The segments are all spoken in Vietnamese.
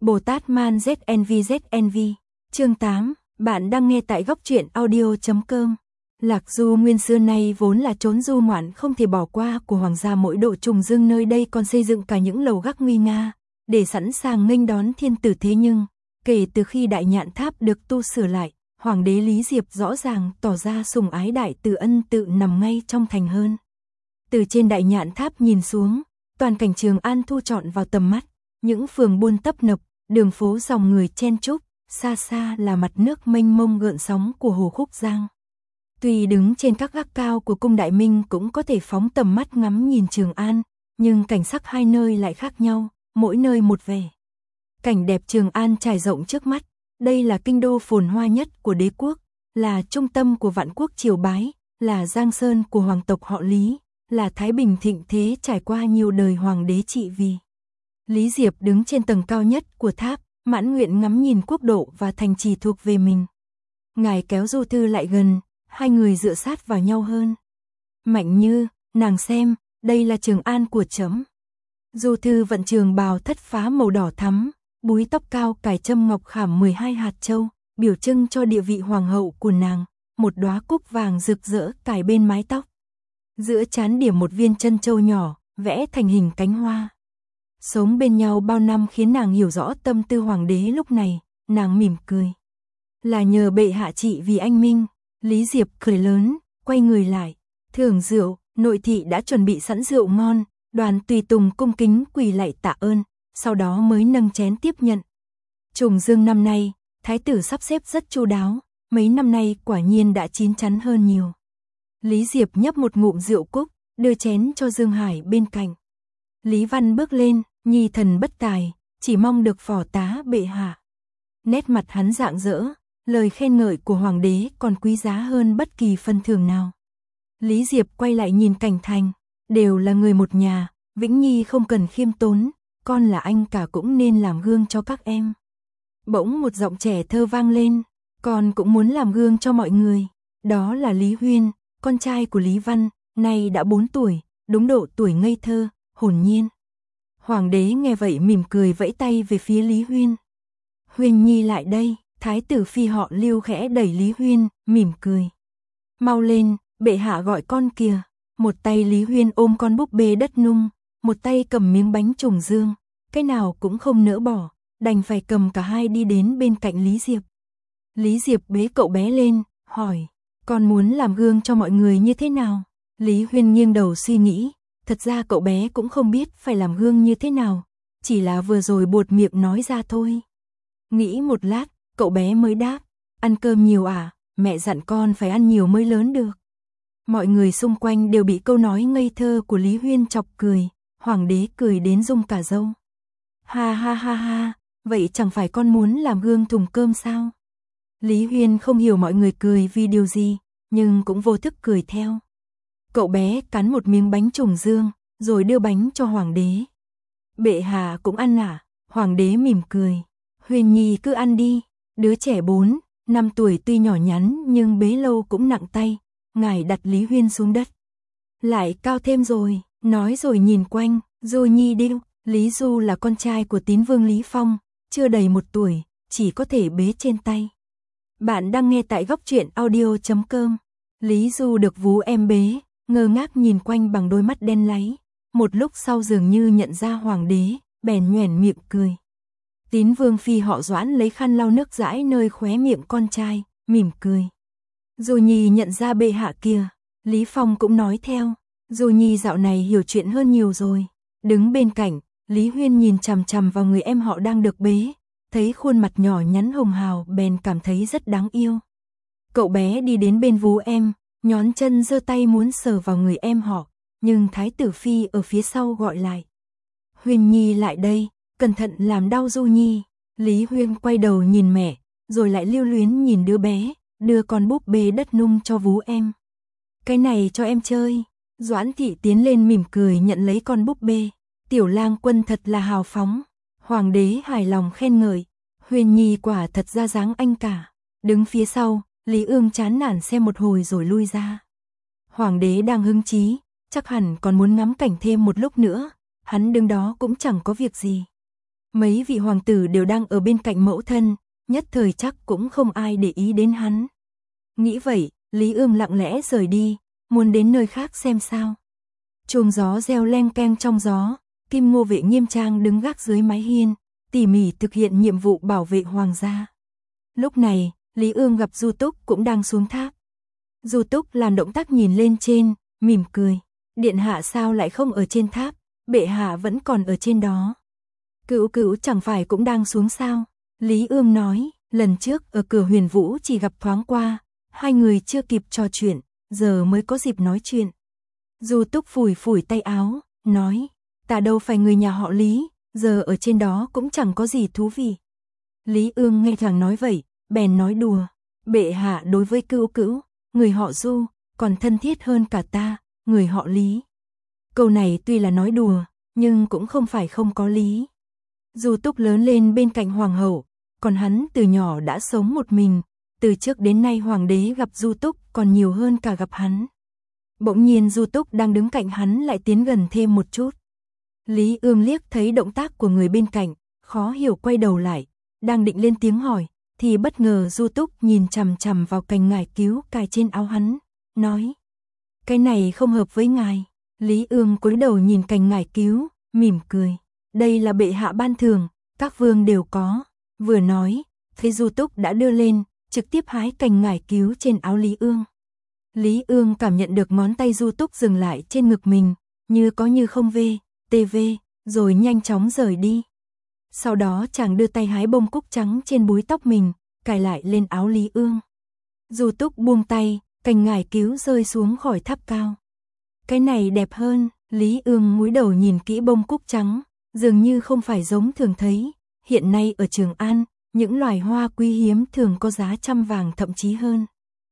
Bồ Tát Man ZNV. Chương 8, bạn đang nghe tại góc truyện audio.com. Lạc Du Nguyên xưa nay vốn là chốn du ngoạn không thể bỏ qua của hoàng gia mỗi độ trùng dương, nơi đây còn xây dựng cả những lầu gác nguy nga, để sẵn sàng nghênh đón thiên tử. Thế nhưng, kể từ khi Đại Nhạn Tháp được tu sửa lại, Hoàng đế Lý Diệp rõ ràng tỏ ra sủng ái Đại Từ Ân tự nằm ngay trong thành hơn. Từ trên Đại Nhạn Tháp nhìn xuống, toàn cảnh Trường An thu trọn vào tầm mắt, những phường buôn tấp nập, đường phố dòng người chen chúc, xa xa là mặt nước mênh mông gợn sóng của hồ Khúc Giang. Tuy đứng trên các gác cao của cung Đại Minh cũng có thể phóng tầm mắt ngắm nhìn Trường An, nhưng cảnh sắc hai nơi lại khác nhau, mỗi nơi một vẻ. Cảnh đẹp Trường An trải rộng trước mắt, đây là kinh đô phồn hoa nhất của đế quốc, là trung tâm của vạn quốc triều bái, là giang sơn của hoàng tộc họ Lý, là Thái Bình thịnh thế trải qua nhiều đời hoàng đế trị vì. Lý Diệp đứng trên tầng cao nhất của tháp, mãn nguyện ngắm nhìn quốc độ và thành trì thuộc về mình. Ngài kéo Du Thư lại gần, hai người dựa sát vào nhau hơn. Mạnh Như, nàng xem, đây là Trường An của trẫm. Du Thư vận trường bào thất phá màu đỏ thắm, búi tóc cao cài châm ngọc khảm 12 hạt châu, biểu trưng cho địa vị hoàng hậu của nàng, một đóa cúc vàng rực rỡ cài bên mái tóc. Giữa trán điểm một viên chân châu nhỏ, vẽ thành hình cánh hoa. Sống bên nhau bao năm khiến nàng hiểu rõ tâm tư hoàng đế lúc này, nàng mỉm cười. Là nhờ bệ hạ trị vì anh minh. Lý Diệp cười lớn, quay người lại, thưởng rượu, nội thị đã chuẩn bị sẵn rượu ngon, đoàn tùy tùng cung kính quỳ lạy tạ ơn, sau đó mới nâng chén tiếp nhận. Trùng dương năm nay, thái tử sắp xếp rất chu đáo, mấy năm nay quả nhiên đã chín chắn hơn nhiều. Lý Diệp nhấp một ngụm rượu cúc, đưa chén cho Dương Hải bên cạnh. Lý Văn bước lên, nhi thần bất tài, chỉ mong được phò tá bệ hạ. Nét mặt hắn rạng rỡ, lời khen ngợi của hoàng đế còn quý giá hơn bất kỳ phần thưởng nào. Lý Diệp quay lại nhìn Cảnh Thành, đều là người một nhà, Vĩnh Nhi không cần khiêm tốn, con là anh cả cũng nên làm gương cho các em. Bỗng một giọng trẻ thơ vang lên, con cũng muốn làm gương cho mọi người. Đó là Lý Huyên, con trai của Lý Văn, nay đã 4 tuổi, đúng độ tuổi ngây thơ, hồn nhiên. Hoàng đế nghe vậy mỉm cười vẫy tay về phía Lý Huyên. Huyên Nhi lại đây. Thái tử phi họ Lưu khẽ đẩy Lý Huyên, mỉm cười. Mau lên, bệ hạ gọi con kìa. Một tay Lý Huyên ôm con búp bê đất nung, một tay cầm miếng bánh trùng dương, cái nào cũng không nỡ bỏ, đành phải cầm cả hai đi đến bên cạnh Lý Diệp. Lý Diệp bế cậu bé lên, hỏi, con muốn làm gương cho mọi người như thế nào? Lý Huyên nghiêng đầu suy nghĩ, thật ra cậu bé cũng không biết phải làm gương như thế nào, chỉ là vừa rồi buột miệng nói ra thôi. Nghĩ một lát, cậu bé mới đáp, ăn cơm nhiều à, mẹ dặn con phải ăn nhiều mới lớn được. Mọi người xung quanh đều bị câu nói ngây thơ của Lý Huyên chọc cười, hoàng đế cười đến rung cả râu. Ha ha ha ha, vậy chẳng phải con muốn làm gương thùng cơm sao? Lý Huyên không hiểu mọi người cười vì điều gì, nhưng cũng vô thức cười theo. Cậu bé cắn một miếng bánh trùng dương, rồi đưa bánh cho hoàng đế. Bệ hạ cũng ăn à? Hoàng đế mỉm cười. Huyên Nhi cứ ăn đi. Đứa trẻ 4, 5 tuổi tuy nhỏ nhắn nhưng bế lâu cũng nặng tay, ngài đặt Lý Huyên xuống đất. Lại cao thêm rồi, nói rồi nhìn quanh, Du Nhi đi. Lý Du là con trai của tín vương Lý Phong, chưa đầy 1 tuổi, chỉ có thể bế trên tay. Bạn đang nghe tại góc truyện audio.com. Lý Du được vú em bế, ngơ ngác nhìn quanh bằng đôi mắt đen láy, một lúc sau dường như nhận ra hoàng đế, bèn nhoẻn miệng cười. Tín vương phi họ Doãn lấy khăn lau nước dãi nơi khóe miệng con trai, mỉm cười. Du Nhi nhận ra bệ hạ kìa. Lý Phong cũng nói theo. Du Nhi dạo này hiểu chuyện hơn nhiều rồi. Đứng bên cạnh, Lý Huyên nhìn chằm chằm vào người em họ đang được bế, thấy khuôn mặt nhỏ nhắn hồng hào bèn cảm thấy rất đáng yêu. Cậu bé đi đến bên vú em, nhón chân giơ tay muốn sờ vào người em họ, nhưng Thái tử phi ở phía sau gọi lại. Huyên Nhi lại đây. Cẩn thận làm đau Du Nhi. Lý Huyên quay đầu nhìn mẹ, rồi lại lưu luyến nhìn đứa bé, đưa con búp bê đất nung cho vú em. Cái này cho em chơi. Doãn thị tiến lên mỉm cười nhận lấy con búp bê. Tiểu lang quân thật là hào phóng. Hoàng đế hài lòng khen ngợi. Huyên Nhi quả thật ra dáng anh cả. Đứng phía sau, Lý Ương chán nản xem một hồi rồi lui ra. Hoàng đế đang hứng chí, chắc hẳn còn muốn ngắm cảnh thêm một lúc nữa. Hắn đứng đó cũng chẳng có việc gì. Mấy vị hoàng tử đều đang ở bên cạnh mẫu thân, nhất thời chắc cũng không ai để ý đến hắn. Nghĩ vậy, Lý Ương lặng lẽ rời đi, muốn đến nơi khác xem sao. Chuông gió reo leng keng trong gió, Kim Ngô vệ nghiêm trang đứng gác dưới mái hiên, tỉ mỉ thực hiện nhiệm vụ bảo vệ hoàng gia. Lúc này, Lý Ương gặp Du Túc cũng đang xuống tháp. Du Túc làm động tác nhìn lên trên, mỉm cười. Điện hạ sao lại không ở trên tháp, bệ hạ vẫn còn ở trên đó. Cữu Cữu chẳng phải cũng đang xuống sao? Lý Ương nói, lần trước ở cửa Huyền Vũ chỉ gặp thoáng qua, hai người chưa kịp trò chuyện, giờ mới có dịp nói chuyện. Du Túc phủi phủi tay áo, nói, ta đâu phải người nhà họ Lý, giờ ở trên đó cũng chẳng có gì thú vị. Lý Ương nghe thằng nói vậy, bèn nói đùa, bệ hạ đối với Cữu Cữu, người họ Du, còn thân thiết hơn cả ta, người họ Lý. Câu này tuy là nói đùa, nhưng cũng không phải không có lý. Du Túc lớn lên bên cạnh hoàng hậu, còn hắn từ nhỏ đã sống một mình, từ trước đến nay hoàng đế gặp Du Túc còn nhiều hơn cả gặp hắn. Bỗng nhiên Du Túc đang đứng cạnh hắn lại tiến gần thêm một chút. Lý Ương liếc thấy động tác của người bên cạnh, khó hiểu quay đầu lại, đang định lên tiếng hỏi, thì bất ngờ Du Túc nhìn chằm chằm vào cành ngải cứu cài trên áo hắn, nói, cái này không hợp với ngài. Lý Ương cúi đầu nhìn cành ngải cứu, mỉm cười, đây là bệ hạ ban thưởng, các vương đều có. Vừa nói, thấy Du Túc đã đưa lên, trực tiếp hái cành ngải cứu trên áo Lý Ương. Lý Ương cảm nhận được ngón tay Du Túc dừng lại trên ngực mình, như có như không tv, rồi nhanh chóng rời đi. Sau đó chàng đưa tay hái bông cúc trắng trên búi tóc mình, cài lại lên áo Lý Ương. Du Túc buông tay, cành ngải cứu rơi xuống khỏi tháp cao. Cái này đẹp hơn, Lý Ương cúi đầu nhìn kỹ bông cúc trắng, dường như không phải giống thường thấy. Hiện nay ở Trường An, những loài hoa quý hiếm thường có giá trăm vàng thậm chí hơn.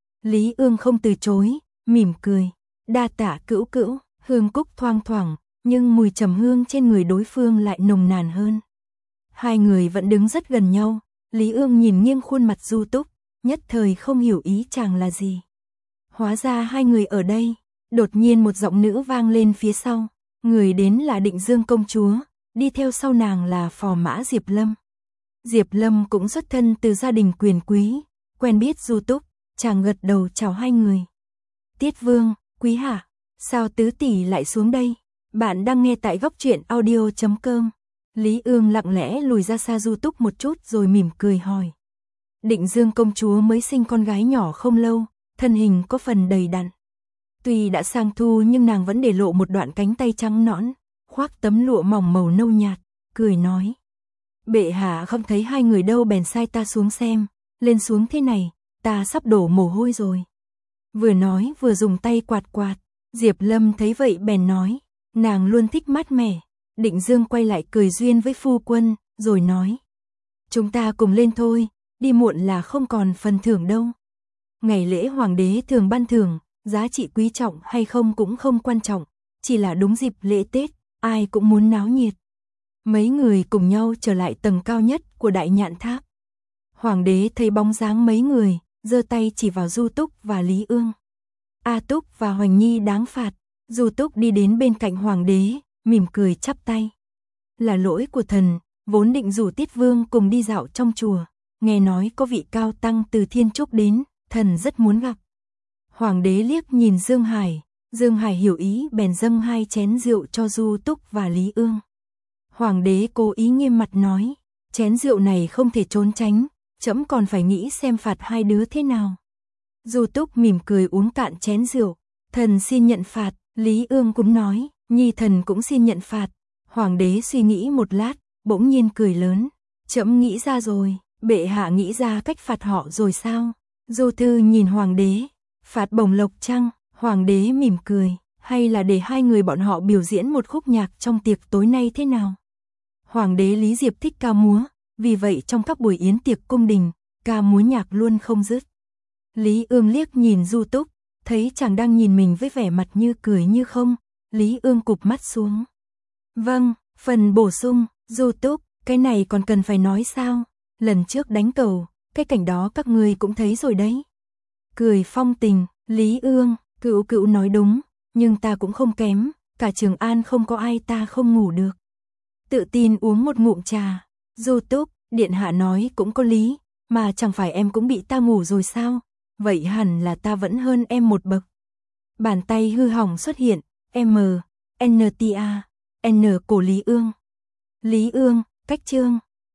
Lý Ương không từ chối, mỉm cười, đa tạ Cữu Cữu, hương cúc thoang thoảng, nhưng mùi trầm hương trên người đối phương lại nồng nàn hơn. Hai người vẫn đứng rất gần nhau, Lý Ương nhìn nghiêng khuôn mặt Du Túc, nhất thời không hiểu ý chàng là gì. Hóa ra hai người ở đây, đột nhiên một giọng nữ vang lên phía sau, người đến là Định Dương công chúa, đi theo sau nàng là phò mã Diệp Lâm. Diệp Lâm cũng xuất thân từ gia đình quyền quý, quen biết Du Túc, chàng gật đầu chào hai người. Tiết Vương, quý hạ, sao tứ tỷ lại xuống đây? Bạn đang nghe tại góc truyện audio.com. Lý Ương lặng lẽ lùi ra xa Du Túc một chút rồi mỉm cười hỏi. Định Dương công chúa mới sinh con gái nhỏ không lâu, thân hình có phần đầy đặn. Tuy đã sang thu nhưng nàng vẫn để lộ một đoạn cánh tay trắng nõn, khoác tấm lụa mỏng màu nâu nhạt, cười nói. Bệ hạ không thấy hai người đâu bèn sai ta xuống xem, lên xuống thế này, ta sắp đổ mồ hôi rồi. Vừa nói vừa dùng tay quạt quạt, Diệp Lâm thấy vậy bèn nói, nàng luôn thích mát mẻ. Định Dương quay lại cười duyên với phu quân, rồi nói. Chúng ta cùng lên thôi, đi muộn là không còn phần thưởng đâu. Ngày lễ hoàng đế thường ban thưởng, giá trị quý trọng hay không cũng không quan trọng, chỉ là đúng dịp lễ Tết, ai cũng muốn náo nhiệt. Mấy người cùng nhau trở lại tầng cao nhất của Đại Nhạn Tháp. Hoàng đế thấy bóng dáng mấy người, giơ tay chỉ vào Du Túc và Lý Ương. A Túc và Hoành Nhi đáng phạt. Du Túc đi đến bên cạnh hoàng đế, mỉm cười chắp tay. Là lỗi của thần, vốn định rủ Tiết Vương cùng đi dạo trong chùa, nghe nói có vị cao tăng từ Thiên Trúc đến, thần rất muốn gặp. Hoàng đế liếc nhìn Dương Hải hiểu ý bèn dâng 2 chén rượu cho Du Túc và Lý Ương. Hoàng đế cố ý nghiêm mặt nói, chén rượu này không thể trốn tránh, trẫm còn phải nghĩ xem phạt hai đứa thế nào. Du Túc mỉm cười uống cạn chén rượu, thần xin nhận phạt. Lý Ương cũng nói, Nhi thần cũng xin nhận phạt. Hoàng đế suy nghĩ một lát, bỗng nhiên cười lớn, trẫm nghĩ ra rồi, bệ hạ nghĩ ra cách phạt họ rồi sao? Du Thư nhìn hoàng đế, phạt bổng lộc chăng? Hoàng đế mỉm cười, hay là để hai người bọn họ biểu diễn một khúc nhạc trong tiệc tối nay thế nào? Hoàng đế Lý Diệp thích ca múa, vì vậy trong các buổi yến tiệc cung đình, ca múa nhạc luôn không dứt. Lý Ương liếc nhìn Du Túc, thấy chàng đang nhìn mình với vẻ mặt như cười như không, Lý Ương cụp mắt xuống. Vâng, phần bổ sung, Du Túc, cái này còn cần phải nói sao? Lần trước đánh cầu, cái cảnh đó các ngươi cũng thấy rồi đấy. Cười phong tình, Lý Ương, Cữu Cữu nói đúng, nhưng ta cũng không kém, cả Trường An không có ai ta không ngủ được. Tự tin uống một ngụm trà, YouTube, điện hạ nói cũng có lý, mà chẳng phải em cũng bị ta ngủ rồi sao? Vậy hẳn là ta vẫn hơn em một bậc. Bàn tay hư hỏng xuất hiện, M, NTA, N cổ Lý Ương. Lý Ương, cách chương.